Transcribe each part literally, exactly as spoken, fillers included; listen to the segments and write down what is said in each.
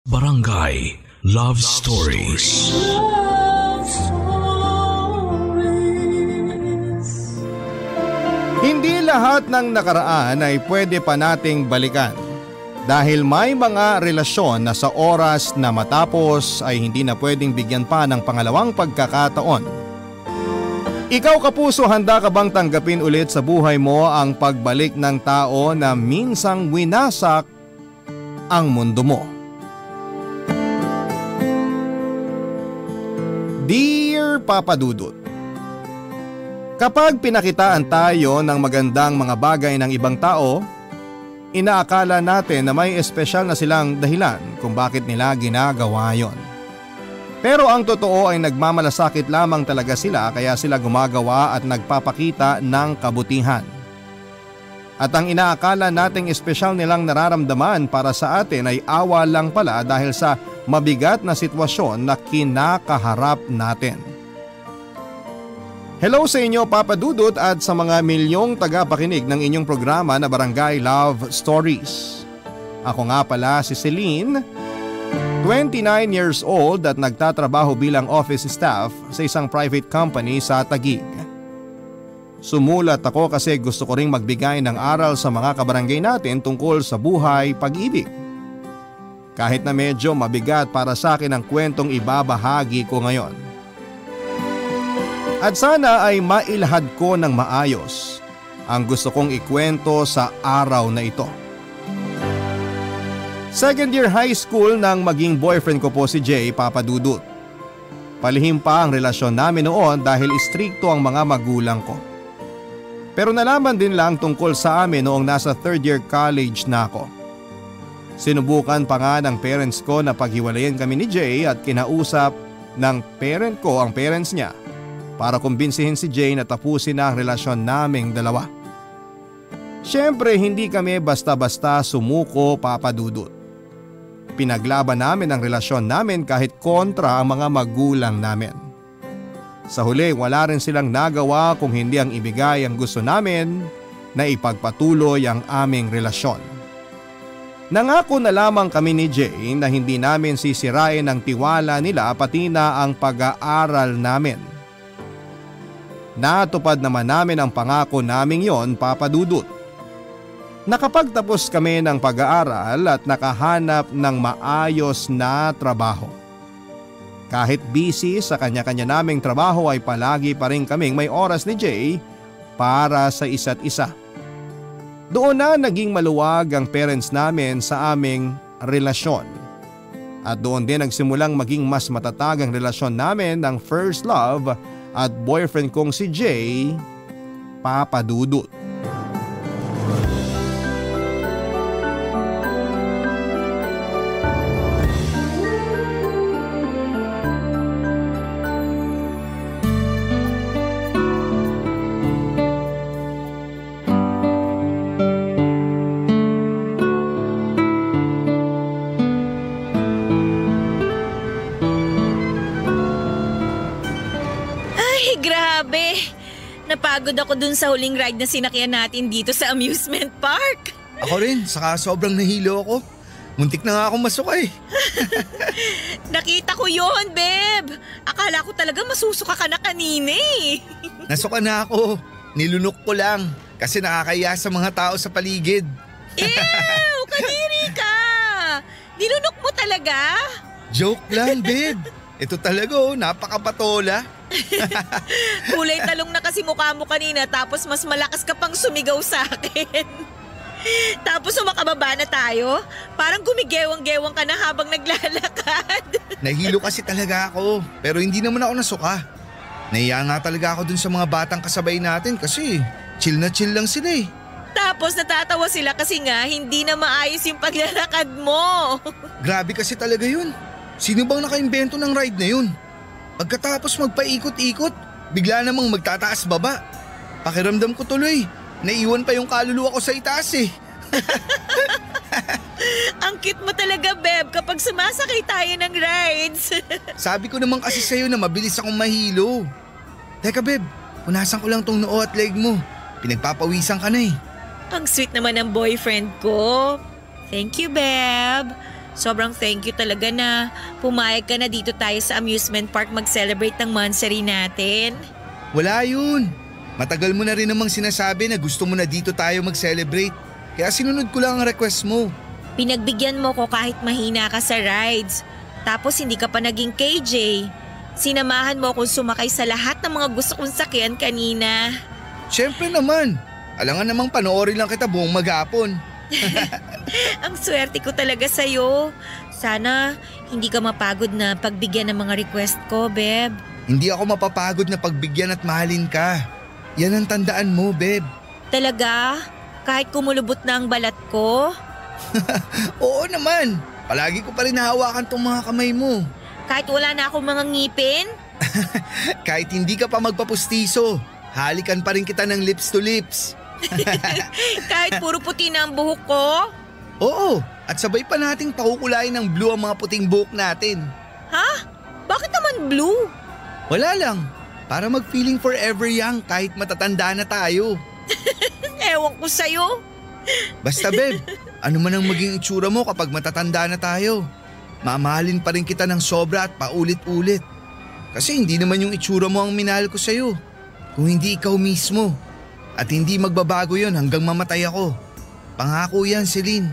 Barangay Love Stories. Love Stories. Hindi lahat ng nakaraan ay pwede pa nating balikan. Dahil may mga relasyon na sa oras na matapos ay hindi na pwedeng bigyan pa ng pangalawang pagkakataon. Ikaw kapuso, handa ka bang tanggapin ulit sa buhay mo ang pagbalik ng tao na minsang winasak ang mundo mo? Dear Papa Dudut, kapag pinakitaan tayo ng magandang mga bagay ng ibang tao, inaakala natin na may espesyal na silang dahilan kung bakit nila ginagawa yon. Pero ang totoo ay nagmamalasakit lamang talaga sila, kaya sila gumagawa at nagpapakita ng kabutihan. At ang inaakala nating espesyal nilang nararamdaman para sa atin ay awa lang pala dahil sa mabigat na sitwasyon na kinakaharap natin. Hello sa inyo Papa Dudut at sa mga milyong tagapakinig ng inyong programa na Barangay Love Stories. Ako nga pala si Celine, twenty-nine years old at nagtatrabaho bilang office staff sa isang private company sa Taguig. Sumulat ako kasi gusto ko ring magbigay ng aral sa mga kabarangay natin tungkol sa buhay, pag-ibig. Kahit na medyo mabigat para sa akin ang kwentong ibabahagi ko ngayon. At sana ay mailahad ko ng maayos ang gusto kong ikwento sa araw na ito. Second year high school nang maging boyfriend ko po si Jay, Papa Dudut. Palihim pa ang relasyon namin noon dahil istrikto ang mga magulang ko. Pero nalaman din lang tungkol sa amin noong nasa third year college na ako. Sinubukan pa nga ng parents ko na paghiwalayin kami ni Jay at kinausap ng parent ko ang parents niya para kumbinsihin si Jay na tapusin na ang relasyon naming dalawa. Siyempre hindi kami basta-basta sumuko, Papa Dudut. Pinaglaban namin ang relasyon namin kahit kontra ang mga magulang namin. Sa huli wala rin silang nagawa kung hindi ang ibigay ang gusto namin na ipagpatuloy ang aming relasyon. Nangako na lamang kami ni Jay na hindi namin sisirain ang tiwala nila pati na ang pag-aaral namin. Natupad naman namin ang pangako naming yon, Papa Dudut. Nakapagtapos kami ng pag-aaral at nakahanap ng maayos na trabaho. Kahit busy sa kanya-kanya naming trabaho ay palagi pa rin kaming may oras ni Jay para sa isa't isa. Doon na naging maluwag ang parents namin sa aming relasyon. At doon din nagsimulang maging mas matatag ang relasyon namin ng first love at boyfriend kong si Jay, Papa Dudut. Napagod ako dun sa huling ride na sinakyan natin dito sa amusement park. Ako rin, saka sobrang nahilo ako. Muntik na nga akong masukay. Nakita ko yon, Beb. Akala ko talaga masusuka ka na kanina eh. Nasuka na ako. Nilunok ko lang kasi nakakaya sa mga tao sa paligid. Ew! Kadiri ka! Nilunok mo talaga? Joke lang, Beb. Ito talaga oh, napakapatola. Kulay talong na kasi mukha mo kanina tapos mas malakas ka pang sumigaw sa akin. Tapos sumakababa na tayo, parang gumigewang-gewang ka na habang naglalakad. Nahilo kasi talaga ako, pero hindi naman ako nasuka. Nahiya nga talaga ako dun sa mga batang kasabay natin kasi chill na chill lang sila eh. Tapos natatawa sila kasi nga hindi na maayos yung paglalakad mo. Grabe kasi talaga yun. Sino bang nakaimbento ng ride na yun? Pagkatapos magpaikot-ikot, bigla namang magtataas baba. Pakiramdam ko tuloy, naiwan pa yung kaluluwa ko sa itaas eh. Ang cute mo talaga, Beb, kapag sumasakay tayo ng rides. Sabi ko naman kasi sa'yo na mabilis akong mahilo. Teka, Beb, punasan ko lang tong noo at leg mo. Pinagpapawisan ka na eh. Ang sweet naman ng boyfriend ko. Thank you, Beb. Sobrang thank you talaga na pumayag ka na dito tayo sa amusement park mag-celebrate ng monthsary natin. Wala yun. Matagal mo na rin namang sinasabi na gusto mo na dito tayo mag-celebrate. Kaya sinunod ko lang ang request mo. Pinagbigyan mo ko kahit mahina ka sa rides. Tapos hindi ka pa naging K J. Sinamahan mo akong sumakay sa lahat ng mga gusto kong sakyan kanina. Siyempre naman. Alangan namang panoorin lang kita buong maghapon. Ang swerte ko talaga sa'yo. Sana hindi ka mapagod na pagbigyan ng mga request ko, Beb. Hindi ako mapapagod na pagbigyan at mahalin ka. Yan ang tandaan mo, Beb. Talaga? Kahit kumulubot na ang balat ko? Oo naman. Palagi ko pa rin nahawakan tong mga kamay mo. Kahit wala na akong mga ngipin? Kahit hindi ka pa magpapustiso, halikan pa rin kita ng lips to lips. Kahit puro puti na ang buhok ko? Oo, at sabay pa nating pakukulayin ng blue ang mga puting buhok natin. Ha? Bakit naman blue? Wala lang, para mag-feeling forever young kahit matatanda na tayo. Ewan ko sa'yo. Basta Beb, ano man ang maging itsura mo kapag matatanda na tayo, mamahalin pa rin kita ng sobra at paulit-ulit. Kasi hindi naman yung itsura mo ang minahal ko sa'yo, kung hindi ikaw mismo. At hindi magbabago yon hanggang mamatay ako. Pangako yan, Celine.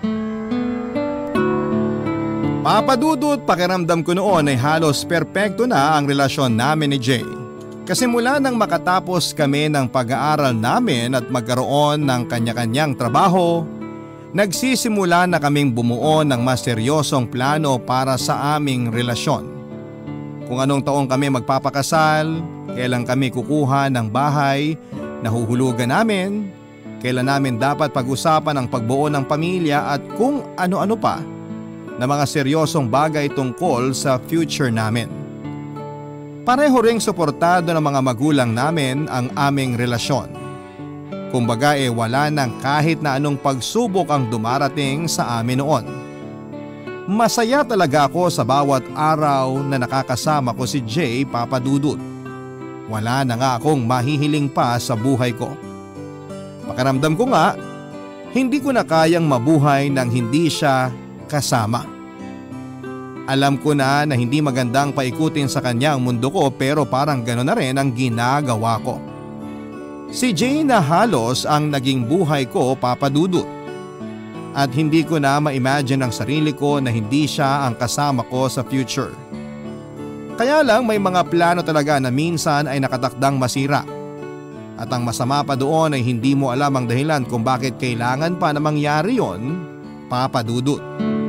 Papadudot, pakiramdam ko noon ay halos perpekto na ang relasyon namin ni Jay. Kasi mula nang makatapos kami ng pag-aaral namin at magkaroon ng kanya-kanyang trabaho, nagsisimula na kaming bumuo ng mas seryosong plano para sa aming relasyon. Kung anong taong kami magpapakasal, kailan kami kukuha ng bahay, nahuhulugan namin, kailan namin dapat pag-usapan ang pagbuo ng pamilya at kung ano-ano pa na mga seryosong bagay tungkol sa future namin. Pareho ring suportado ng mga magulang namin ang aming relasyon. Kumbaga e wala nang kahit na anong pagsubok ang dumarating sa amin noon. Masaya talaga ako sa bawat araw na nakakasama ko si Jay Papadudut. Wala na nga akong mahihiling pa sa buhay ko. Pakiramdam ko nga, hindi ko na kayang mabuhay nang hindi siya kasama. Alam ko na na hindi magandang paikutin sa kanya ang mundo ko pero parang gano'n na rin ang ginagawa ko. Si Jay na halos ang naging buhay ko, Papadudut. At hindi ko na ma-imagine ang sarili ko na hindi siya ang kasama ko sa future. Kaya lang may mga plano talaga na minsan ay nakatakdang masira. At ang masama pa doon ay hindi mo alam ang dahilan kung bakit kailangan pa na mangyari yon, Papadudut.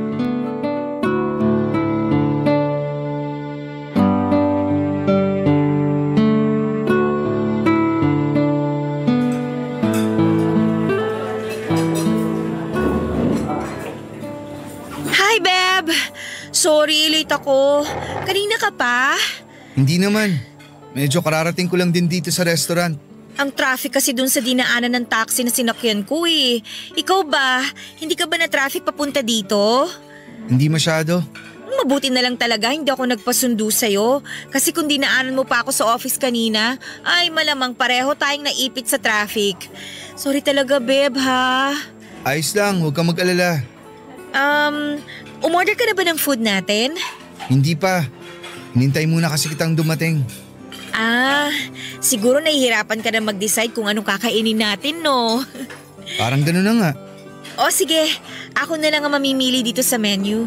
Hi, Beb! Sorry, late ako. Kanina ka pa? Hindi naman. Medyo kararating ko lang din dito sa restaurant. Ang traffic kasi dun sa dinaanan ng taxi na sinakyan ko eh. Ikaw ba? Hindi ka ba na traffic papunta dito? Hindi masyado. Mabuti na lang talaga hindi ako nagpasundo sa'yo. Kasi kung dinaanan mo pa ako sa office kanina, ay malamang pareho tayong naipit sa traffic. Sorry talaga, Beb, ha? Ayos lang, huwag kang mag-alala. Um, umorder ka na ba ng food natin? Hindi pa. Hinintay muna kasi kitang dumating. Ah, siguro nahihirapan ka na mag-decide kung anong kakainin natin, no? Parang gano'n na nga. O sige, ako na lang ang mamimili dito sa menu.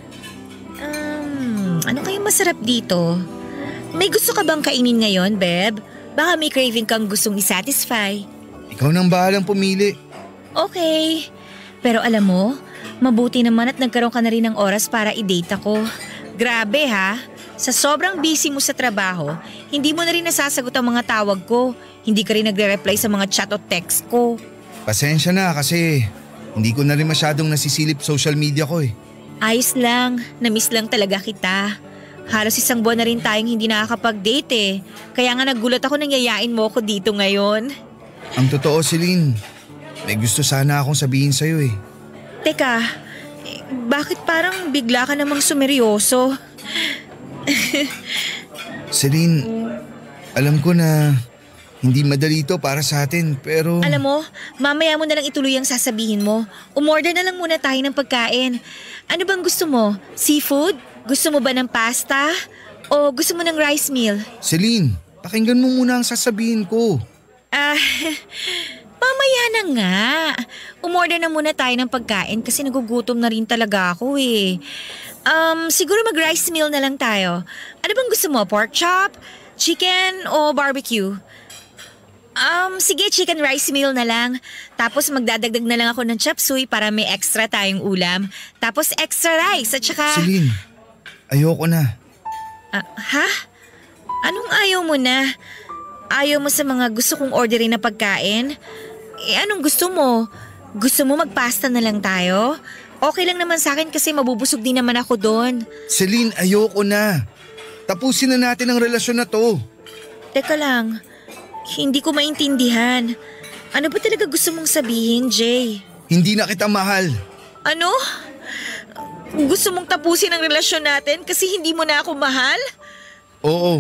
Um, ano kayong masarap dito? May gusto ka bang kainin ngayon, Beb? Baka may craving kang gustong isatisfy. Ikaw nang bahalang pumili. Okay. Pero alam mo, mabuti naman at nagkaroon ka na rin ng oras para i-date ako. Grabe ha, sa sobrang busy mo sa trabaho, hindi mo na rin nasasagot ang mga tawag ko. Hindi ka rin nagre-reply sa mga chat o text ko. Pasensya na kasi hindi ko na rin masyadong nasisilip social media ko eh. Ayos lang, na-miss lang talaga kita. Halos isang buwan na rin tayong hindi nakakapag-date eh. Kaya nga nagulat ako nang yayain mo ako dito ngayon. Ang totoo, Celine, may gusto sana akong sabihin sa'yo eh. Teka, eh, bakit parang bigla ka namang sumeryoso? Celine, alam ko na Hindi madali ito para sa atin pero… Alam mo, mamaya mo na lang ituloy ang sasabihin mo. Umorder na lang muna tayo ng pagkain. Ano bang gusto mo? Seafood? Gusto mo ba ng pasta? O gusto mo ng rice meal? Celine, pakinggan mo muna ang sasabihin ko. Ah, mamaya na nga. Umorder na muna tayo ng pagkain kasi nagugutom na rin talaga ako eh. Um, siguro mag-rice meal na lang tayo. Ano bang gusto mo? Pork chop? Chicken o barbecue? Um, sige, chicken rice meal na lang. Tapos magdadagdag na lang ako ng chop suey para may extra tayong ulam. Tapos extra rice at saka… Celine, ayoko na. Ah, ha? Anong ayaw mo na? Ayaw mo sa mga gusto kong orderin na pagkain? Eh anong gusto mo? Gusto mo magpasta na lang tayo? Okay lang naman sa akin kasi mabubusog din naman ako doon. Celine, ayoko na. Tapusin na natin ang relasyon na to. Teka lang, hindi ko maintindihan. Ano ba talaga gusto mong sabihin, Jay? Hindi na kita mahal. Ano? Gusto mong tapusin ang relasyon natin kasi hindi mo na ako mahal? Oo.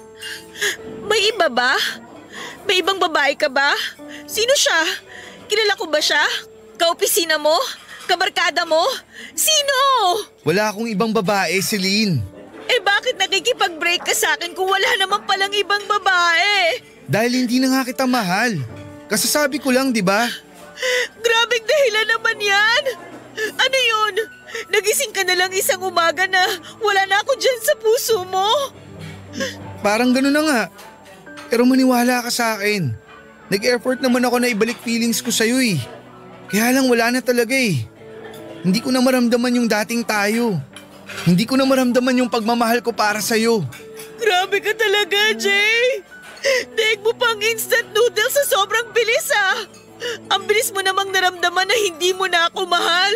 May iba ba? May ibang babae ka ba? Sino siya? Kilala ko ba siya? Kaopisina mo? Kabarkada mo? Sino? Wala akong ibang babae, Celine. Eh bakit nakikipag-break ka sa akin kung wala naman palang ibang babae? Dahil hindi na nga kita mahal. Kasasabi ko lang, di ba? Grabing dahilan naman yan! Ano yun? Nagising ka na lang isang umaga na wala na ako dyan sa puso mo? Parang gano'n na nga. Pero maniwala ka sa akin. Nag-effort naman ako na ibalik feelings ko sa'yo eh. Kaya lang wala na talaga eh. Hindi ko na maramdaman yung dating tayo. Hindi ko na maramdaman yung pagmamahal ko para sa'yo. Grabe ka talaga, Jay! Daig mo pang instant noodles sa sobrang bilis ah! Ang bilis mo namang naramdaman na hindi mo na ako mahal.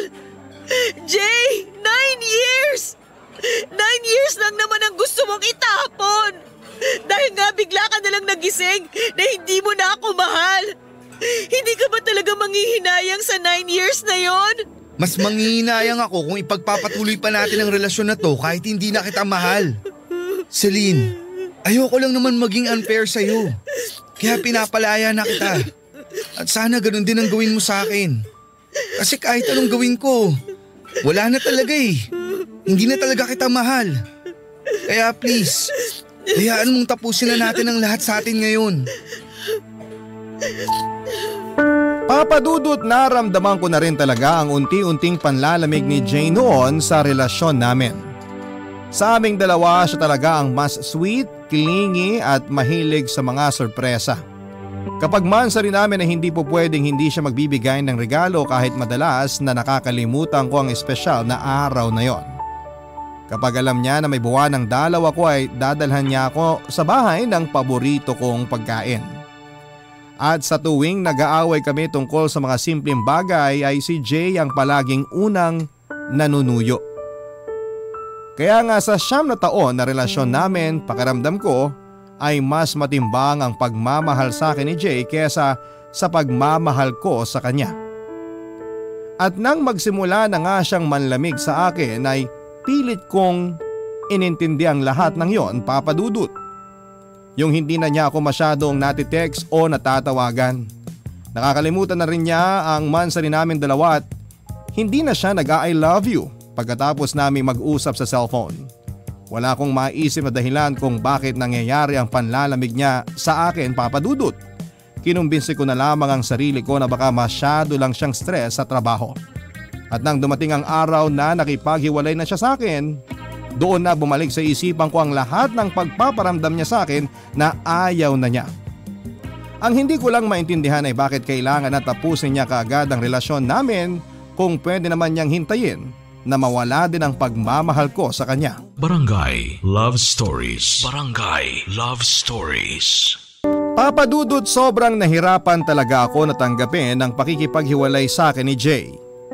Jay, nine years! Nine years lang naman ang gusto mong itapon! Dahil nga bigla ka nalang nagising na hindi mo na ako mahal. Hindi ka ba talaga manghihinayang sa nine years na yon? Mas manghihinayang ako kung ipagpapatuloy pa natin ang relasyon na to kahit hindi na kita mahal. Celine, ayoko lang naman maging unfair sa'yo. Kaya pinapalaya na kita. At sana ganun din ang gawin mo sa akin. Kasi kahit anong gawin ko, wala na talaga eh. Hindi na talaga kita mahal. Kaya please, hayaan mong tapusin na natin ang lahat sa atin ngayon. Papa Dudut, naramdaman ko na rin talaga ang unti-unting panlalamig ni Jay noon sa relasyon namin. Sa aming dalawa, siya talaga ang mas sweet, clingy at mahilig sa mga sorpresa. Kapag mansa rin namin na hindi po pwedeng hindi siya magbibigay ng regalo kahit madalas na nakakalimutan ko ang espesyal na araw na yon. Kapag alam niya na may buwan ng dalaw ako ay dadalhan niya ako sa bahay ng paborito kong pagkain. At sa tuwing nag-aaway kami tungkol sa mga simpleng bagay ay si Jay ang palaging unang nanunuyo. Kaya nga sa siyam na taon na relasyon namin, pakiramdam ko ay mas matimbang ang pagmamahal sa akin ni Jay kesa sa pagmamahal ko sa kanya. At nang magsimula na nga siyang manlamig sa akin ay pilit kong inintindi ang lahat ng yon, Papa Dudut. Yung hindi na niya ako masyadong natitext o natatawagan. Nakakalimutan na rin niya ang mansa rin namin dalawa at hindi na siya nag-I love you pagkatapos namin mag-usap sa cellphone. Wala akong maisip na dahilan kung bakit nangyayari ang panlalamig niya sa akin, Papa Dudut. Kinumbinsi ko na lamang ang sarili ko na baka masyado lang siyang stress sa trabaho. At nang dumating ang araw na nakipaghiwalay na siya sa akin, doon na bumalik sa isipan ko ang lahat ng pagpaparamdam niya sa akin na ayaw na niya. Ang hindi ko lang maintindihan ay bakit kailangan na tapusin niya kaagad ang relasyon namin kung pwede naman niyang hintayin na mawala din ang pagmamahal ko sa kanya. Barangay Love Stories. Barangay Love Stories. Papa Dudut, sobrang nahirapan talaga ako na tanggapin ang pakikipaghiwalay sa akin ni Jay.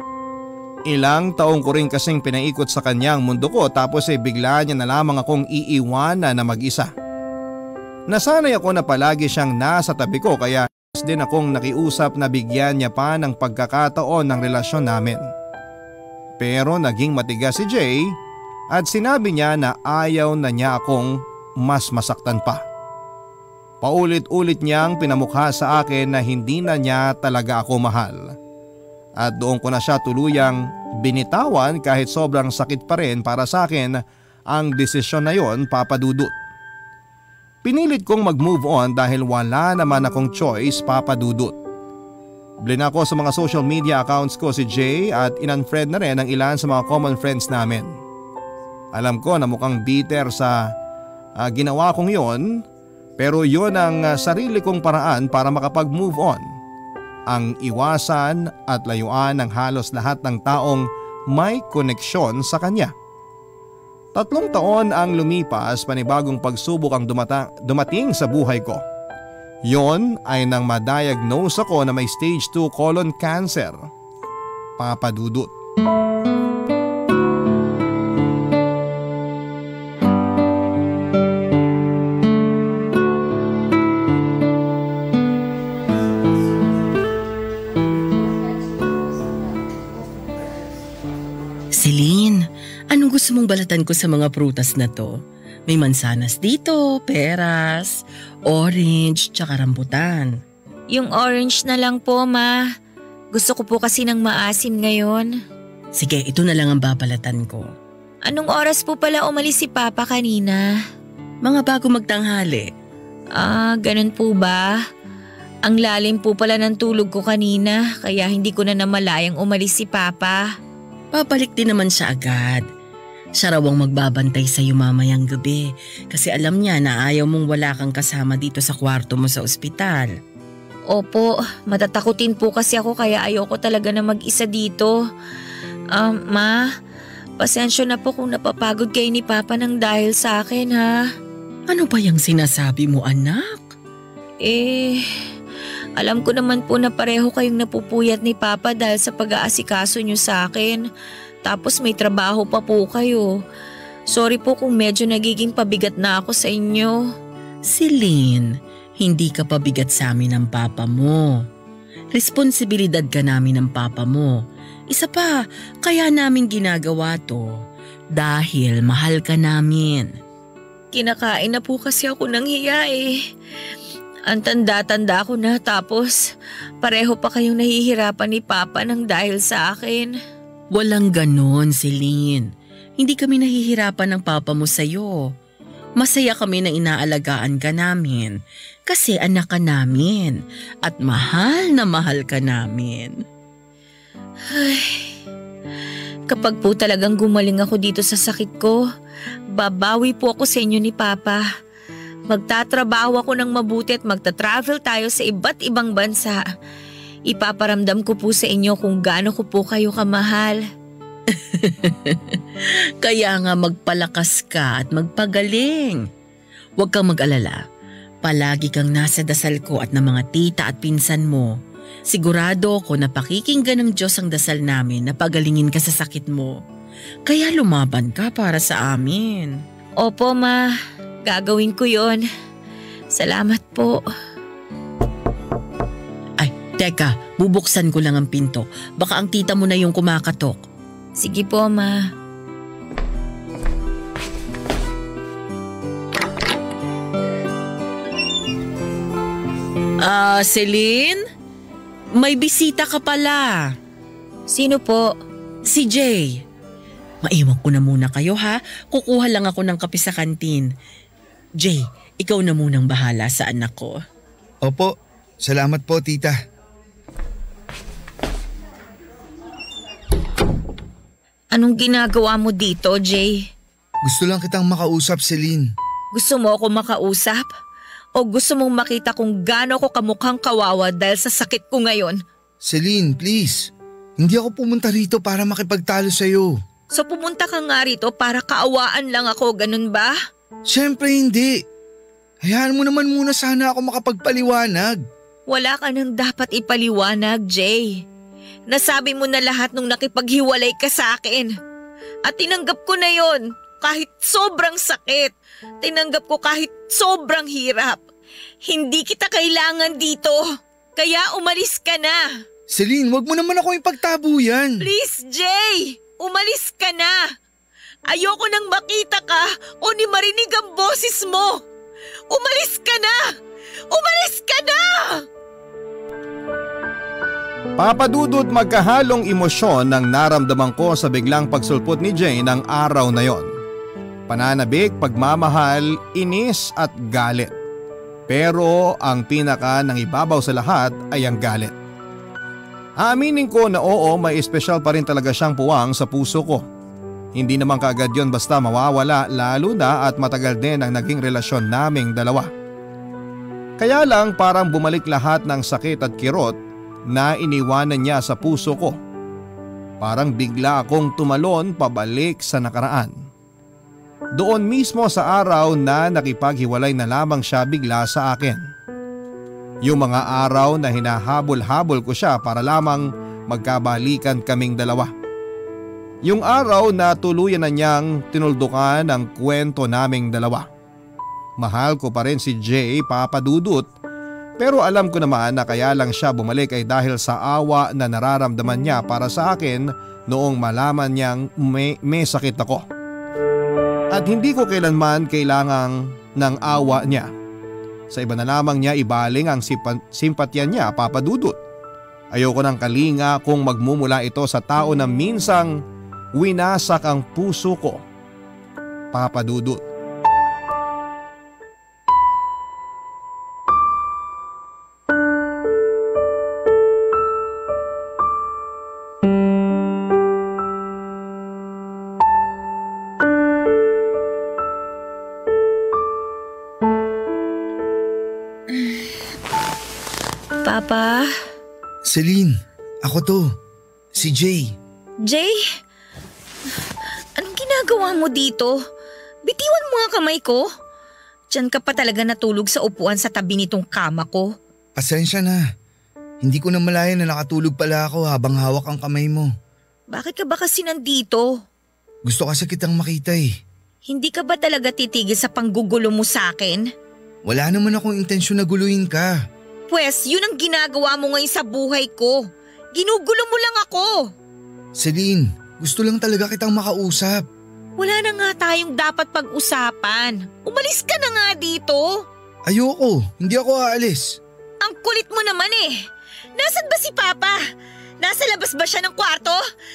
Ilang taong ko rin kasing pinaikot sa kanya ang mundo ko tapos ay bigla niya na lamang akong iiwanan na mag-isa. Nasanay ako na palagi siyang nasa tabi ko kaya din akong nakiusap na bigyan niya pa ng pagkakataon ng relasyon namin. Pero naging matigas si Jay at sinabi niya na ayaw na niya akong mas masaktan pa. Paulit-ulit niyang pinamukha sa akin na hindi na niya talaga ako mahal. At doon ko na siya tuluyang binitawan kahit sobrang sakit pa rin para sa akin ang desisyon na yon, Papa Dudut. Pinilit kong mag-move on dahil wala naman akong choice, Papa Dudut. Blina ko sa mga social media accounts ko si Jay at in-unfriend na rin ang ilan sa mga common friends namin. Alam ko na mukhang bitter sa uh, ginawa kong yon, pero yon ang uh, sarili kong paraan para makapag-move on. Ang iwasan at layuan ng halos lahat ng taong may koneksyon sa kanya. Tatlong taon ang lumipas, panibagong pagsubok ang dumata- dumating sa buhay ko. Yon ay nang ma-diagnose ako na may stage two colon cancer, Papa Dudut. Celine, anong gusto mong balatan ko sa mga prutas na to? May mansanas dito, peras, orange, tsaka rambutan. Yung orange na lang po, Ma. Gusto ko po kasi ng maasim ngayon. Sige, ito na lang ang babalatan ko. Anong oras po pala umalis si Papa kanina? Mga bago magtanghali. Ah, ganun po ba? Ang lalim po pala ng tulog ko kanina kaya hindi ko na namalayang umalis si Papa. Babalik din naman siya agad. Siya raw ang magbabantay sa iyo mamayang gabi kasi alam niya na ayaw mong wala kang kasama dito sa kwarto mo sa ospital. Opo, matatakutin po kasi ako kaya ayoko talaga na mag-isa dito. Um, Ma, pasensya na po kung napapagod kayo ni Papa nang dahil sa akin ha. Ano ba yung sinasabi mo, anak? Eh, alam ko naman po na pareho kayong napupuyat ni Papa dahil sa pag-aasikaso niyo sa akin. Tapos may trabaho pa po kayo. Sorry po kung medyo nagiging pabigat na ako sa inyo. Celine, hindi ka pabigat sa amin ng Papa mo. Responsibilidad ka namin ng Papa mo. Isa pa, kaya namin ginagawa to. Dahil mahal ka namin. Kinakain na po kasi ako ng hiya eh. Ang tanda-tanda ko na tapos pareho pa kayong nahihirapan ni Papa nang dahil sa akin. Walang ganon, Celine. Hindi kami nahihirapan ng Papa mo sa'yo. Masaya kami na inaalagaan ka namin kasi anak ka namin at mahal na mahal ka namin. Ay, kapag po talagang gumaling ako dito sa sakit ko, babawi po ako sa inyo ni Papa. Magtatrabaho ako ng mabuti at magta-travel tayo sa iba't ibang bansa. Ipaparamdam ko po sa inyo kung gaano ko po kayo kamahal. Kaya nga magpalakas ka at magpagaling. Huwag kang mag-alala. Palagi kang nasa dasal ko at ng mga tita at pinsan mo. Sigurado ko na pakikinggan ng Diyos ang dasal namin na pagalingin ka sa sakit mo. Kaya lumaban ka para sa amin. Opo, Ma. Gagawin ko yon. Salamat po. Ay, teka, bubuksan ko lang ang pinto. Baka ang tita mo na yung kumakatok. Sige po, Ma. Ah, uh, Celine? May bisita ka pala. Sino po? Si Jay. Maiwan ko na muna kayo ha. Kukuha lang ako ng kape sa kantin. Jay, ikaw na munang bahala sa anak ko. Opo, salamat po tita. Anong ginagawa mo dito, Jay? Gusto lang kitang makausap, Celine. Gusto mo ako makausap? O gusto mong makita kung gaano ko kamukhang kawawa dahil sa sakit ko ngayon? Celine, please. Hindi ako pumunta rito para makipagtalo sa'yo. So pumunta ka nga rito para kaawaan lang ako, ganun ba? Siyempre hindi. Hayaan mo naman muna sana ako makapagpaliwanag. Wala ka nang dapat ipaliwanag, Jay. Nasabi mo na lahat nung nakipaghiwalay ka sa akin. At tinanggap ko na yon kahit sobrang sakit. Tinanggap ko kahit sobrang hirap. Hindi kita kailangan dito. Kaya umalis ka na. Celine, wag mo naman ako ipagtabo yan. Please, Jay. Umalis ka na. Ayoko nang makita ka o ni marinig ang boses mo. Umalis ka na. Umalis ka na! Papa Dudut, magkahalong emosyon ng naramdaman ko sa biglang pagsulpot ni Jay ng araw na yon. Pananabik, pagmamahal, inis at galit. Pero ang pinaka nang ibabaw sa lahat ay ang galit. Aaminin ko na oo, may espesyal pa rin talaga siyang puwang sa puso ko. Hindi naman kaagad yon basta mawawala, lalo na at matagal din ang naging relasyon naming dalawa. Kaya lang parang bumalik lahat ng sakit at kirot na iniwanan niya sa puso ko. Parang bigla akong tumalon pabalik sa nakaraan. Doon mismo sa araw na nakipaghiwalay na lamang siya bigla sa akin. Yung mga araw na hinahabol-habol ko siya para lamang magkabalikan kaming dalawa. Yung araw na tuluyan na niyang tinuldukan ang kwento naming dalawa. Mahal ko pa rin si Jay, Papa Dudut, pero alam ko naman na kaya lang siya bumalik ay dahil sa awa na nararamdaman niya para sa akin noong malaman niyang may, may sakit ako. At hindi ko kailanman kailangang ng awa niya. Sa iba na lamang niya ibaling ang simpa- simpatya niya, Papa Dudut. Ayoko ng kalinga kung magmumula ito sa tao na minsang winasak ang puso ko, Papa Dudut. Papa? Celine, ako to. Si Jay. Jay? Anong ginagawa mo dito? Bitiwan mo nga kamay ko. Diyan ka pa talaga natulog sa upuan sa tabi nitong kama ko. Pasensya na. Hindi ko na malaya na nakatulog pala ako habang hawak ang kamay mo. Bakit ka ba kasi nandito? Gusto kasi kitang makita eh. Hindi ka ba talaga titigil sa panggugulo mo sa akin? Wala naman akong intensyon na guluhin ka. Pwes, yun ang ginagawa mo ngayon sa buhay ko. Ginugulo mo lang ako. Celine, gusto lang talaga kitang makausap. Wala na nga tayong dapat pag-usapan. Umalis ka na nga dito. Ayoko, hindi ako aalis. Ang kulit mo naman eh. Nasaan ba si Papa? Nasa labas ba siya ng kwarto?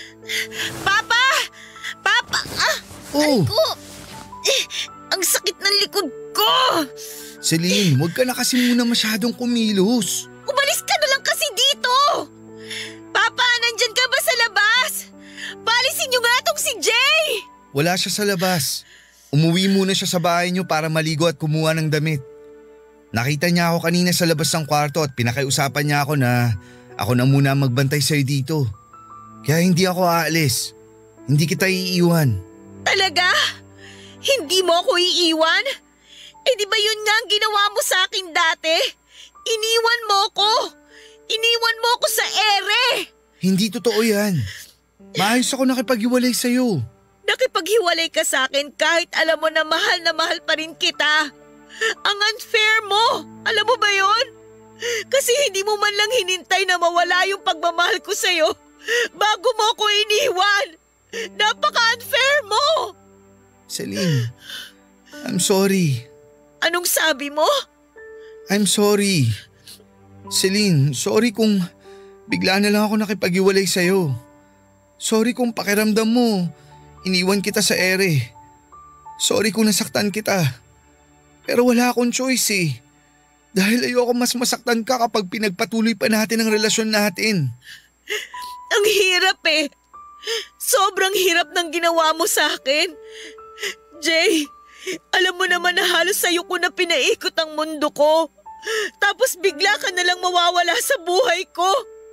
Papa! Papa! Ah! Oh! Ko! Eh, ang sakit ng likod ko! Celine, huwag ka na kasi muna masyadong kumilos. Umalis ka na lang kasi dito! Papa, nandyan ka ba sa labas? Palisin niyo nga tong si Jay! Wala siya sa labas. Umuwi muna siya sa bahay niyo para maligo at kumuha ng damit. Nakita niya ako kanina sa labas ng kwarto at pinakiusapan niya ako na ako na muna magbantay sa'yo dito. Kaya hindi ako aalis. Hindi kita iiwan. Talaga? Hindi mo ako iiwan? Eh di ba yun nga ang ginawa mo sa akin dati? Iniwan mo ko! Iniwan mo ko sa ere! Hindi totoo yan. Maayos ako nakipag-iwalay sa'yo. Nakipaghiwalay ka sa akin kahit alam mo na mahal na mahal pa rin kita. Ang unfair mo! Alam mo ba yun? Kasi hindi mo man lang hinintay na mawala yung pagmamahal ko sa'yo bago mo ko iniwan. Napaka-unfair mo! Celine, I'm sorry. Anong sabi mo? I'm sorry. Celine, sorry kung bigla na lang ako nakipag-iwalay sa'yo. Sorry kung pakiramdam mo, iniwan kita sa ere. Sorry kung nasaktan kita. Pero wala akong choice eh. Dahil ayoko mas masaktan ka kapag pinagpatuloy pa natin ang relasyon natin. Ang hirap eh. Sobrang hirap ng ginawa mo sa akin. Jay, alam mo naman na halos sa'yo ko na pinaikot ang mundo ko. Tapos bigla ka na lang mawawala sa buhay ko.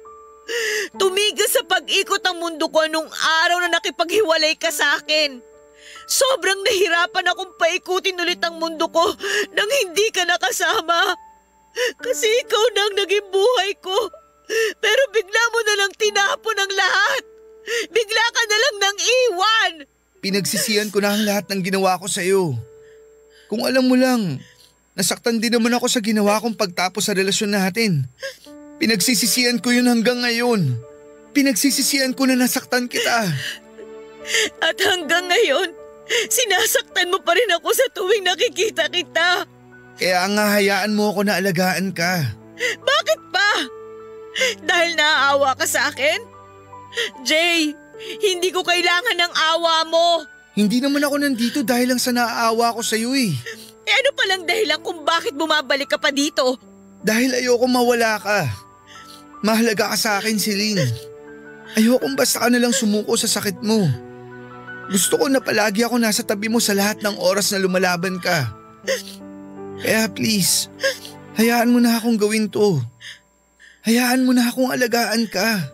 Tumigil sa pag-ikot ang mundo ko nung araw na nakipaghiwalay ka sa akin. Sobrang nahirapan akong paikutin ulit ang mundo ko nang hindi ka nakasama. Kasi ikaw na ang naging buhay ko. Pero bigla mo na lang tinapon ang lahat. Bigla ka na lang nang iwan. Pinagsisihan ko na ang lahat ng ginawa ko sa'yo. Kung alam mo lang, nasaktan din naman ako sa ginawa kong pagtapos sa relasyon natin. Pinagsisisihan ko yun hanggang ngayon. Pinagsisisihan ko na nasaktan kita. At hanggang ngayon, sinasaktan mo pa rin ako sa tuwing nakikita kita. Kaya nga hayaan mo ako na alagaan ka. Bakit pa? Dahil naaawa ka sa akin? Jay, hindi ko kailangan ng awa mo. Hindi naman ako nandito dahil lang sa naaawa ko sa'yo eh. Eh ano palang dahilan kung bakit bumabalik ka pa dito? Dahil ayoko mawala ka. Mahalaga ka sa akin, Celine. Ayokong basta ka nalang sumuko sa sakit mo. Gusto ko na palagi ako nasa tabi mo sa lahat ng oras na lumalaban ka. Kaya please, hayaan mo na akong gawin to. Hayaan mo na akong alagaan ka.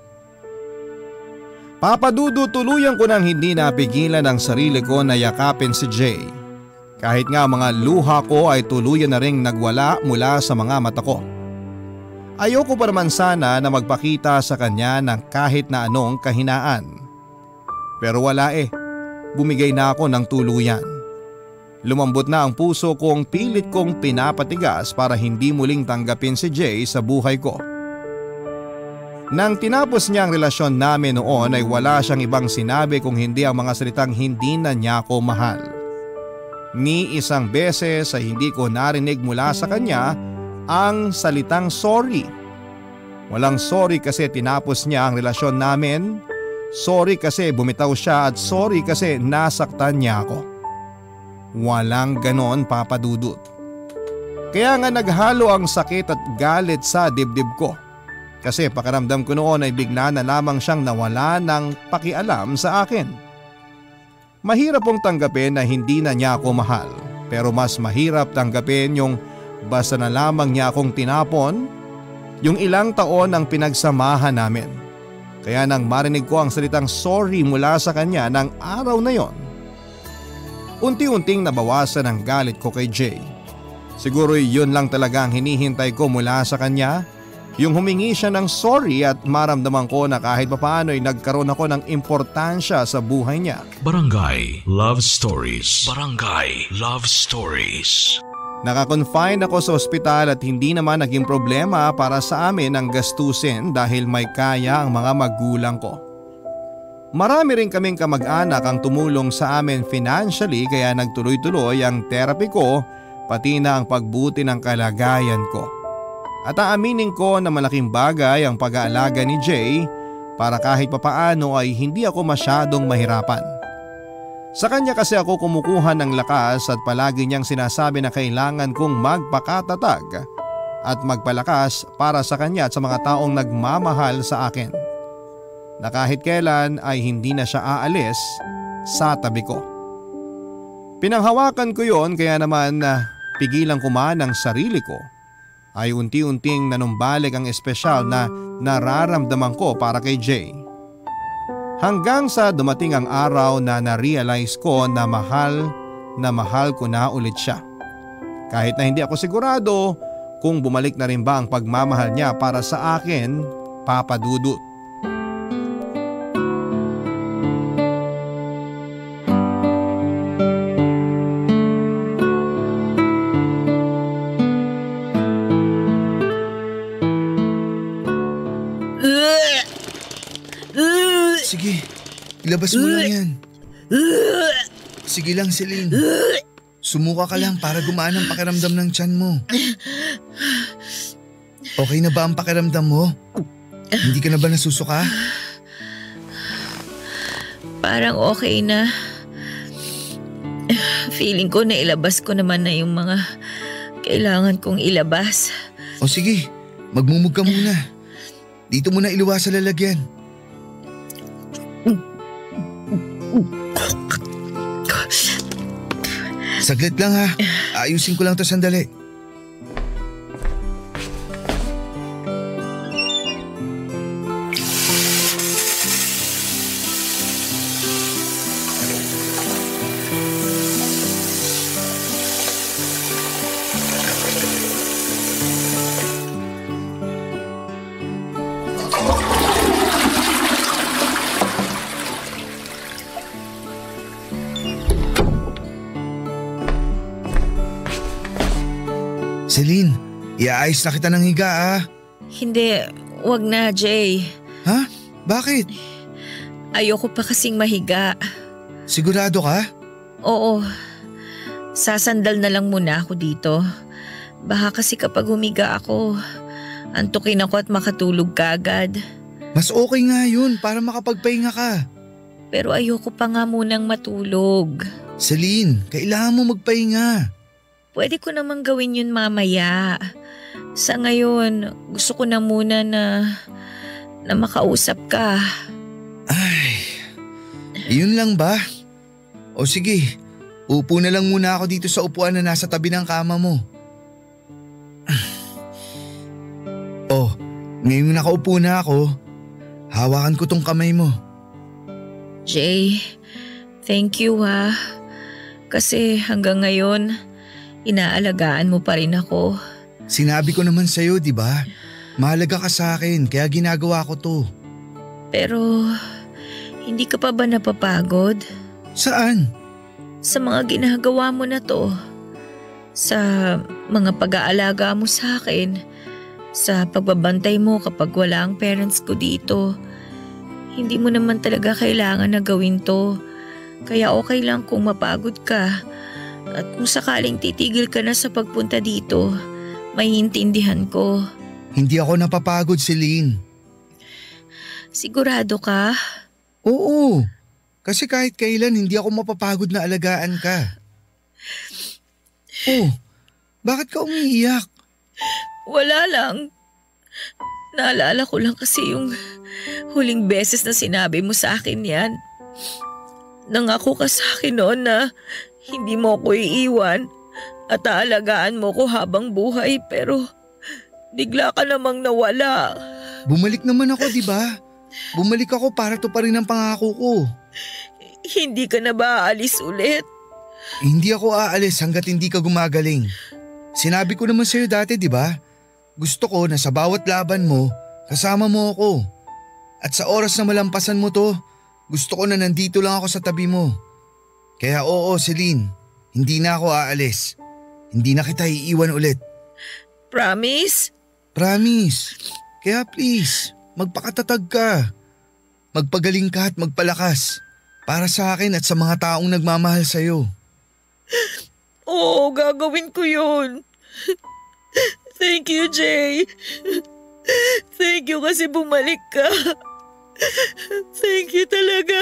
Papa Dudu, tuluyan ko nang hindi napigilan ang sarili ko na yakapin si Jay. Kahit nga mga luha ko ay tuluyan na ring nagwala mula sa mga mata ko. Ayoko pa naman sana na magpakita sa kanya ng kahit na anong kahinaan. Pero wala eh, bumigay na ako ng tuluyan. Lumambot na ang puso kong pilit kong pinapatigas para hindi muling tanggapin si Jay sa buhay ko. Nang tinapos niya ang relasyon namin noon ay wala siyang ibang sinabi kung hindi ang mga salitang hindi na niya ako mahal. Ni isang beses ay hindi ko narinig mula sa kanya ang salitang sorry. Walang sorry kasi tinapos niya ang relasyon namin, sorry kasi bumitaw siya at sorry kasi nasaktan niya ako. Walang ganon, Papa Dudut. Kaya nga naghalo ang sakit at galit sa dibdib ko. Kasi pakiramdam ko noon ay bigla na lamang siyang nawala ng pakialam sa akin. Mahirap pong tanggapin na hindi na niya ako mahal. Pero mas mahirap tanggapin yung basta na lamang niya akong tinapon yung ilang taon ang pinagsamahan namin. Kaya nang marinig ko ang salitang sorry mula sa kanya ng araw na yon, unti-unting nabawasan ang galit ko kay Jay. Siguro yun lang talaga ang hinihintay ko mula sa kanya, yung humingi siya ng sorry at maramdaman ko na kahit papaano ay nagkaroon ako ng importansya sa buhay niya. Barangay Love Stories. Barangay Love Stories. Nakakonfine ako sa ospital at hindi naman naging problema para sa amin ang gastusin dahil may kaya ang mga magulang ko. Marami rin kaming kamag-anak ang tumulong sa amin financially kaya nagtuloy-tuloy ang therapy ko pati na ang pagbuti ng kalagayan ko. At aaminin ko na malaking bagay ang pag-aalaga ni Jay para kahit papaano ay hindi ako masyadong mahirapan. Sa kanya kasi ako kumukuha ng lakas at palagi niyang sinasabi na kailangan kong magpakatatag at magpalakas para sa kanya at sa mga taong nagmamahal sa akin. Na kahit kailan ay hindi na siya aalis sa tabi ko. Pinanghawakan ko yon kaya naman uh, pigilan ko man ang sarili ko ay unti-unting nanumbalik ang espesyal na nararamdaman ko para kay Jay. Hanggang sa dumating ang araw na na-realize ko na mahal na mahal ko na ulit siya. Kahit na hindi ako sigurado kung bumalik na rin ba ang pagmamahal niya para sa akin, Papa Dudut. Sige, ilabas mo lang yan. Sige lang, Celine. Sumuka ka lang para gumaan ang pakiramdam ng tiyan mo. Okay na ba ang pakiramdam mo? Hindi ka na ba nasusuka? Parang okay na. Feeling ko na ilabas ko naman na yung mga kailangan kong ilabas. O sige, magmumug ka muna. Dito mo na iluwa sa lalagyan. Saglit lang ha. Ayusin ko lang to sandali. Celine, iaayos na kita ng higa ah. Hindi, wag na, Jay. Ha? Bakit? Ayoko pa kasing mahiga. Sigurado ka? Oo. Sasandal na lang muna ako dito. Baka kasi kapag humiga ako, antukin ako at makatulog kagad. Mas okay nga yun para makapagpahinga ka. Pero ayoko pa nga munang matulog. Celine, kailangan mo magpahinga. Pwede ko namang gawin yun mamaya. Sa ngayon, gusto ko na muna na, na makausap ka. Ay, yun lang ba? O sige, upo na lang muna ako dito sa upuan na nasa tabi ng kama mo. Oh, ngayong nakaupo na ako, hawakan ko tong kamay mo. Jay, thank you ha. Kasi hanggang ngayon, inaalagaan mo pa rin ako. Sinabi ko naman sa'yo, di ba? Mahalaga ka sa akin, kaya ginagawa ko to. Pero, hindi ka pa ba napapagod? Saan? Sa mga ginagawa mo na to. Sa mga pag-aalaga mo sa akin. Sa pagbabantay mo kapag wala ang parents ko dito. Hindi mo naman talaga kailangan na gawin to. Kaya okay lang kung mapagod ka. At kung sakaling titigil ka na sa pagpunta dito, maiintindihan ko. Hindi ako napapagod, Celine. Sigurado ka? Oo. Kasi kahit kailan hindi ako mapapagod na alagaan ka. Oh, bakit ka umiiyak? Wala lang. Naalala ko lang kasi yung huling beses na sinabi mo sa akin yan. Nangako ka sa akin noon na hindi mo ko iiwan at aalagaan mo ko habang buhay, pero bigla ka namang nawala. Bumalik naman ako, di ba? Bumalik ako para to pa rin ang pangako ko. Hindi ka na ba aalis ulit? Hindi ako aalis hanggat hindi ka gumagaling. Sinabi ko naman sa'yo dati, di ba? Gusto ko na sa bawat laban mo, kasama mo ako. At sa oras na malampasan mo to, gusto ko na nandito lang ako sa tabi mo. Kaya oo, Celine, hindi na ako aalis. Hindi na kita iiwan ulit. Promise? Promise. Kaya please, magpakatatag ka. Magpagaling ka at magpalakas. Para sa akin at sa mga taong nagmamahal sa'yo. Oo, gagawin ko yun. Thank you, Jay. Thank you kasi bumalik ka. Thank you talaga.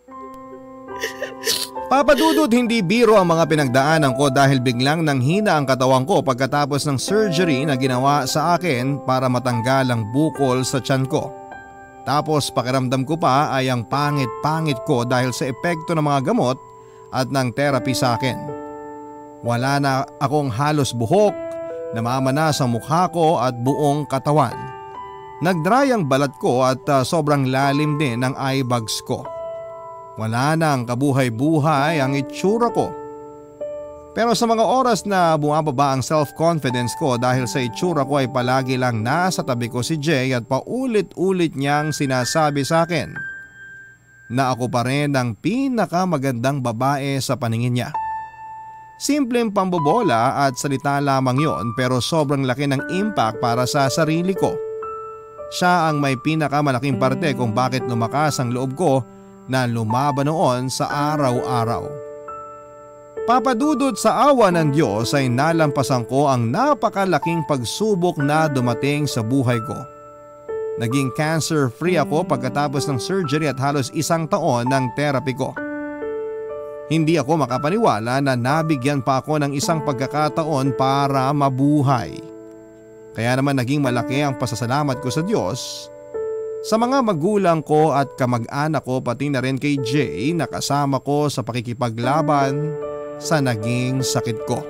Papa Dudut, hindi biro ang mga pinagdaanan ko dahil biglang nanghina ang katawan ko pagkatapos ng surgery na ginawa sa akin para matanggal ang bukol sa tiyan ko. Tapos pakiramdam ko pa ay ang pangit-pangit ko dahil sa epekto ng mga gamot at ng therapy sa akin. Wala na akong halos buhok, namamana sa mukha ko at buong katawan. Nagdry ang balat ko at uh, sobrang lalim din ng eye bags ko. Wala nang kabuhay-buhay ang itsura ko. Pero sa mga oras na bumababa ang self-confidence ko dahil sa itsura ko ay palagi lang nasa tabi ko si Jay at paulit-ulit niyang sinasabi sa akin na ako pa rin ang pinakamagandang babae sa paningin niya. Simpleng pambobola at salita lamang yon pero sobrang laki ng impact para sa sarili ko. Siya ang may pinakamalaking parte kung bakit lumakas ang loob ko na lumaban noon sa araw-araw. Papadudod sa awa ng Diyos ay nalampasan ko ang napakalaking pagsubok na dumating sa buhay ko. Naging cancer-free ako pagkatapos ng surgery at halos isang taon ng therapy ko. Hindi ako makapaniwala na nabigyan pa ako ng isang pagkakataon para mabuhay. Kaya naman naging malaki ang pasasalamat ko sa Diyos, sa mga magulang ko at kamag-anak ko pati na rin kay Jay na kasama ko sa pakikipaglaban sa naging sakit ko.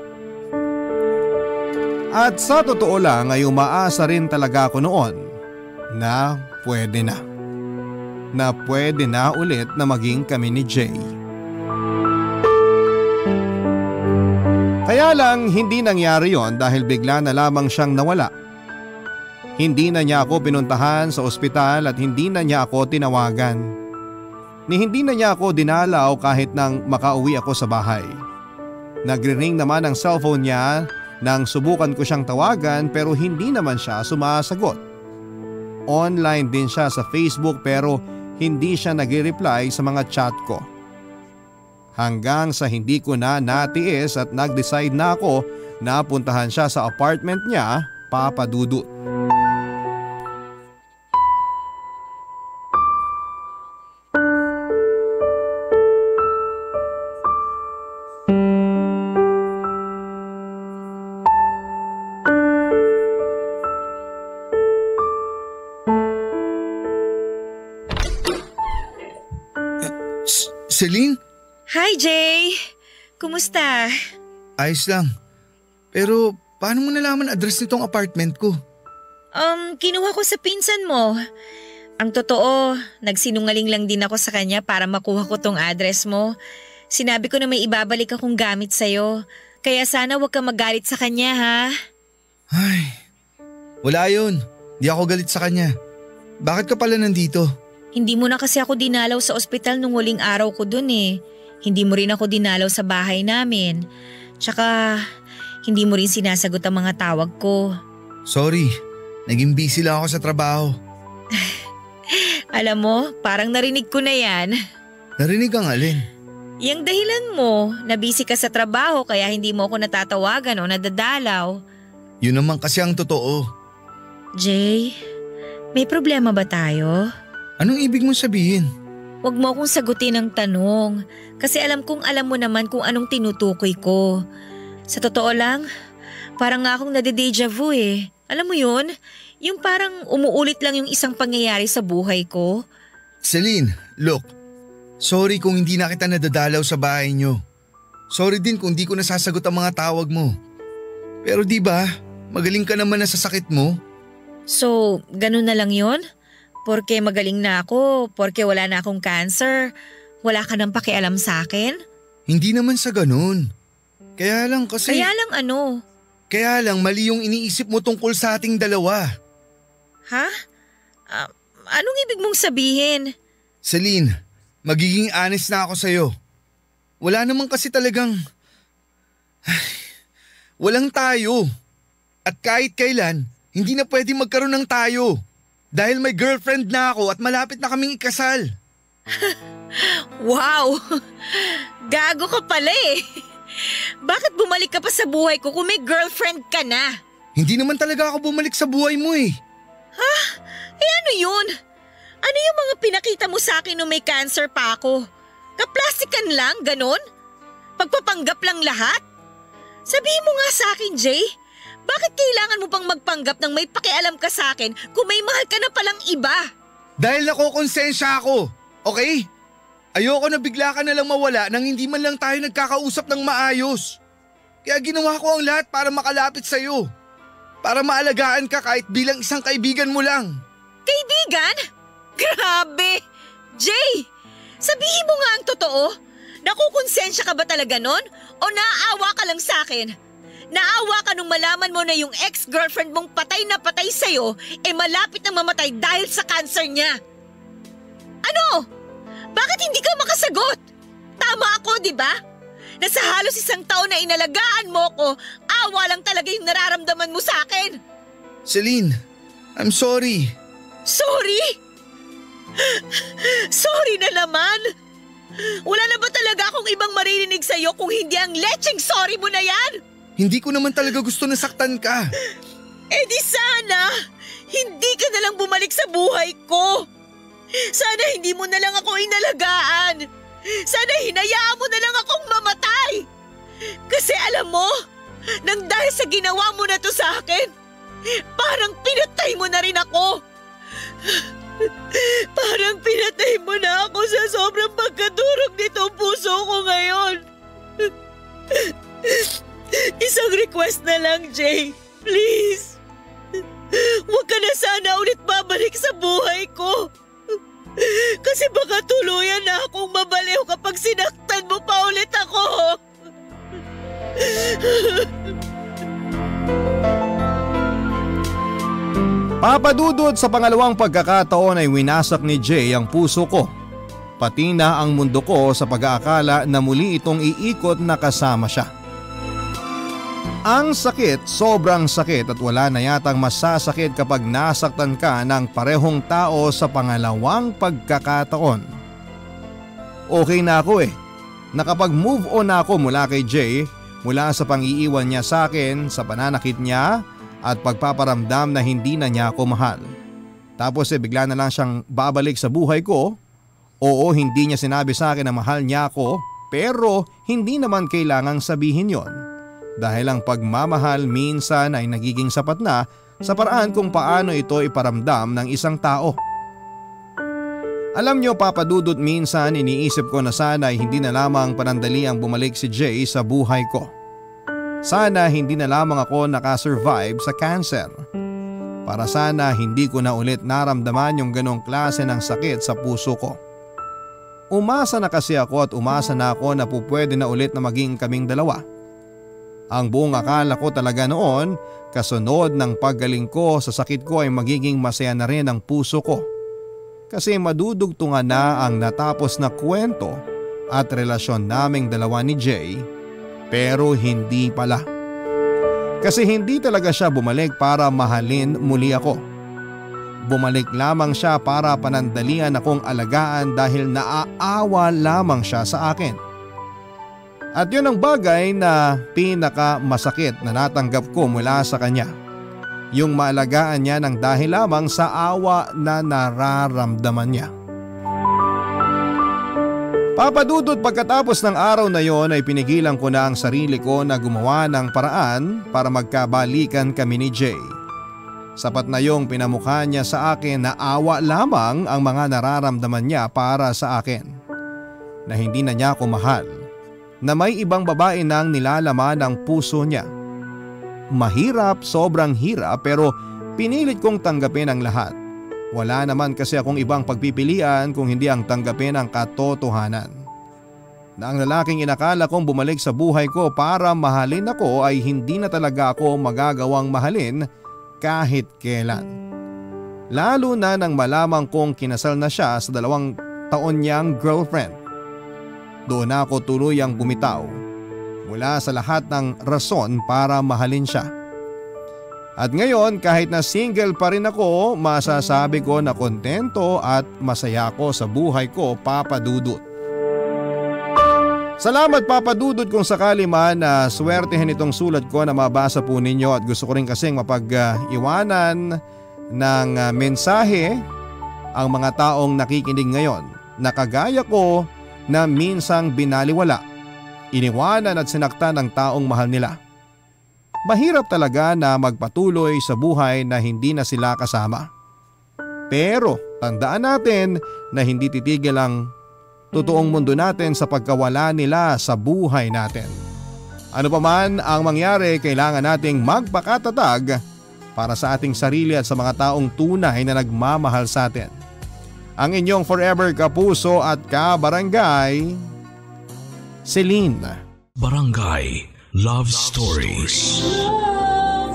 At sa totoo lang ay umaasa rin talaga ako noon na pwede na. Na pwede na ulit na maging kami ni Jay. Kaya lang hindi nangyari yon dahil bigla na lamang siyang nawala. Hindi na niya ako pinuntahan sa ospital at hindi na niya ako tinawagan. Ni hindi na niya ako dinalaw kahit nang makauwi ako sa bahay. Nagre-ring naman ang cellphone niya nang subukan ko siyang tawagan pero hindi naman siya sumasagot. Online din siya sa Facebook pero hindi siya nagre-reply sa mga chat ko. Hanggang sa hindi ko na natiis at nag-decide na ako na puntahan siya sa apartment niya, Papa Dudut. Celine? Hi, Jay! Kumusta? Ayos lang. Pero paano mo nalaman address nitong apartment ko? Um, kinuha ko sa pinsan mo. Ang totoo, nagsinungaling lang din ako sa kanya para makuha ko tong address mo. Sinabi ko na may ibabalik akong gamit sa'yo. Kaya sana wag ka magalit sa kanya, ha? Ay, wala yun. Di ako galit sa kanya. Bakit ka pala nandito? Hindi mo na kasi ako dinalaw sa ospital nung huling araw ko dun eh. Hindi mo rin ako dinalaw sa bahay namin. Tsaka, hindi mo rin sinasagot ang mga tawag ko. Sorry, naging busy lang ako sa trabaho. Alam mo, parang narinig ko na yan. Narinig ang alin? Yang dahilan mo, na busy ka sa trabaho kaya hindi mo ako natatawagan o nadadalaw. Yun naman kasi ang totoo. Jay, may problema ba tayo? Anong ibig mong sabihin? Huwag mo akong sagutin ang tanong kasi alam kong alam mo naman kung anong tinutukoy ko. Sa totoo lang, parang nga akong nade-deja vu eh. Alam mo yun? Yung parang umuulit lang yung isang pangyayari sa buhay ko. Celine, look. Sorry kung hindi na kita nadadalaw sa bahay nyo. Sorry din kung di ko nasasagot ang mga tawag mo. Pero di ba, magaling ka naman na sa sakit mo? So, ganun na lang yun? Porke magaling na ako, porke wala na akong cancer, wala ka nang pakialam sa akin? Hindi naman sa ganun. Kaya lang kasi… Kaya lang ano? Kaya lang mali yung iniisip mo tungkol sa ating dalawa. Ha? Uh, anong ibig mong sabihin? Celine, magiging honest na ako sa'yo. Wala naman kasi talagang… Ay, walang tayo. At kahit kailan, hindi na pwede magkaroon ng tayo. Dahil may girlfriend na ako at malapit na kaming ikasal. Wow! Gago ka pala eh. Bakit bumalik ka pa sa buhay ko kung may girlfriend ka na? Hindi naman talaga ako bumalik sa buhay mo eh. Ha? Eh ano yun? Ano yung mga pinakita mo sa akin nung may cancer pa ako? Kaplastikan lang, ganon? Pagpapanggap lang lahat? Sabihin mo nga sa akin, Jay. Bakit kailangan mo pang magpanggap ng may pakialam ka sa akin kung may mahal ka na palang iba? Dahil nakokonsensya ako, okay? Ayoko na bigla ka na lang mawala nang hindi man lang tayo nagkakausap ng maayos. Kaya ginawa ko ang lahat para makalapit sa'yo. Para maalagaan ka kahit bilang isang kaibigan mo lang. Kaibigan? Grabe! Jay, sabihin mo nga ang totoo. Nakukonsensya ka ba talaga nun? O naaawa ka lang sa akin? Naawa ka nung malaman mo na yung ex-girlfriend mong patay na patay sa'yo eh malapit na mamatay dahil sa cancer niya. Ano? Bakit hindi ka makasagot? Tama ako, di ba? Na sa halos isang taon na inalagaan mo ko, awa lang talaga yung nararamdaman mo sa akin. Celine, I'm sorry. Sorry? Sorry na naman. Wala na ba talaga akong ibang maririnig sa'yo kung hindi ang lecheng sorry mo na yan? Hindi ko naman talaga gusto na saktan ka. Eh di sana, hindi ka na lang bumalik sa buhay ko. Sana hindi mo na lang ako inalagaan. Sana hinayaan mo na lang akong mamatay. Kasi alam mo, nang dahil sa ginawa mo na to sa akin, parang pinatay mo na rin ako. Parang pinatay mo na ako sa sobrang pagkadurog nitong puso ko ngayon. Isang request na lang, Jay. Please. Huwag ka na sana ulit babalik sa buhay ko. Kasi baka tuluyan na akong mabaliw kapag sinaktan mo pa ulit ako. Papa Dudut, sa pangalawang pagkakataon ay winasak ni Jay ang puso ko. Pati na ang mundo ko sa pag-aakala na muli itong iikot na kasama siya. Ang sakit, sobrang sakit at wala na yatang masasakit kapag nasaktan ka ng parehong tao sa pangalawang pagkakataon. Okay na ako eh. Nakapag-move on na ako mula kay Jay, mula sa pang-iiwan niya sa akin, sa pananakit niya at pagpaparamdam na hindi na niya ako mahal. Tapos eh bigla na lang siyang babalik sa buhay ko. Oo, hindi niya sinabi sa akin na mahal niya ako, pero hindi naman kailangang sabihin yon. Dahil ang pagmamahal minsan ay nagiging sapat na sa paraan kung paano ito iparamdam ng isang tao. Alam niyo Papa Dudut, minsan iniisip ko na sana ay hindi na lamang panandaliang bumalik si Jay sa buhay ko. Sana hindi na lamang ako nakasurvive sa cancer. Para sana hindi ko na ulit naramdaman yung ganong klase ng sakit sa puso ko. Umasa na kasi ako at umasa na ako na pupwede na ulit na maging kaming dalawa. Ang buong akala ko talaga noon, kasunod ng paggaling ko sa sakit ko ay magiging masaya na rin ang puso ko. Kasi madudugtungan na ang natapos na kwento at relasyon naming dalawa ni Jay, pero hindi pala. Kasi hindi talaga siya bumalik para mahalin muli ako. Bumalik lamang siya para panandalian akong alagaan dahil naaawa lamang siya sa akin. At yun ang bagay na pinaka masakit na natanggap ko mula sa kanya. Yung maalagaan niya ng dahil lamang sa awa na nararamdaman niya. Papa Dudut, pagkatapos ng araw na yon ay pinigilan ko na ang sarili ko na gumawa ng paraan para magkabalikan kami ni Jay. Sapat na yung pinamukha niya sa akin na awa lamang ang mga nararamdaman niya para sa akin. Na hindi na niya ako mahal. Na may ibang babae nang nilalaman ang puso niya. Mahirap, sobrang hirap, pero pinilit kong tanggapin ang lahat. Wala naman kasi akong ibang pagpipilian kung hindi ang tanggapin ang katotohanan. Na ang lalaking inakala kong bumalik sa buhay ko para mahalin ako ay hindi na talaga ako magagawang mahalin kahit kailan. Lalo na nang malamang kong kinasal na siya sa dalawang taon niyang girlfriend. Doon ako tuluyang bumitaw mula sa lahat ng rason para mahalin siya. At ngayon kahit na single pa rin ako, masasabi ko na kontento at masaya ako sa buhay ko, Papa Dudut. Salamat Papa Dudut kung sakali man na swertehin itong sulat ko na mabasa po ninyo, at gusto ko rin kasing mapag-iwanan ng uh, mensahe ang mga taong nakikinig ngayon na kagaya ko na minsang binaliwala, iniwanan at sinaktan ng taong mahal nila. Mahirap talaga na magpatuloy sa buhay na hindi na sila kasama. Pero tandaan natin na hindi titigil ang totoong mundo natin sa pagkawala nila sa buhay natin. Ano pa man ang mangyari, kailangan nating magpakatatag para sa ating sarili at sa mga taong tunay na nagmamahal sa atin. Ang inyong forever kapuso at kabarangay, Celine. Barangay Love Stories. Love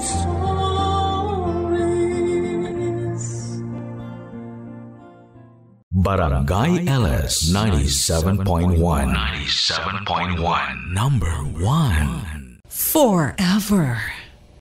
Stories. Barangay L S ninety-seven point one. ninety-seven point one. Number one. Forever.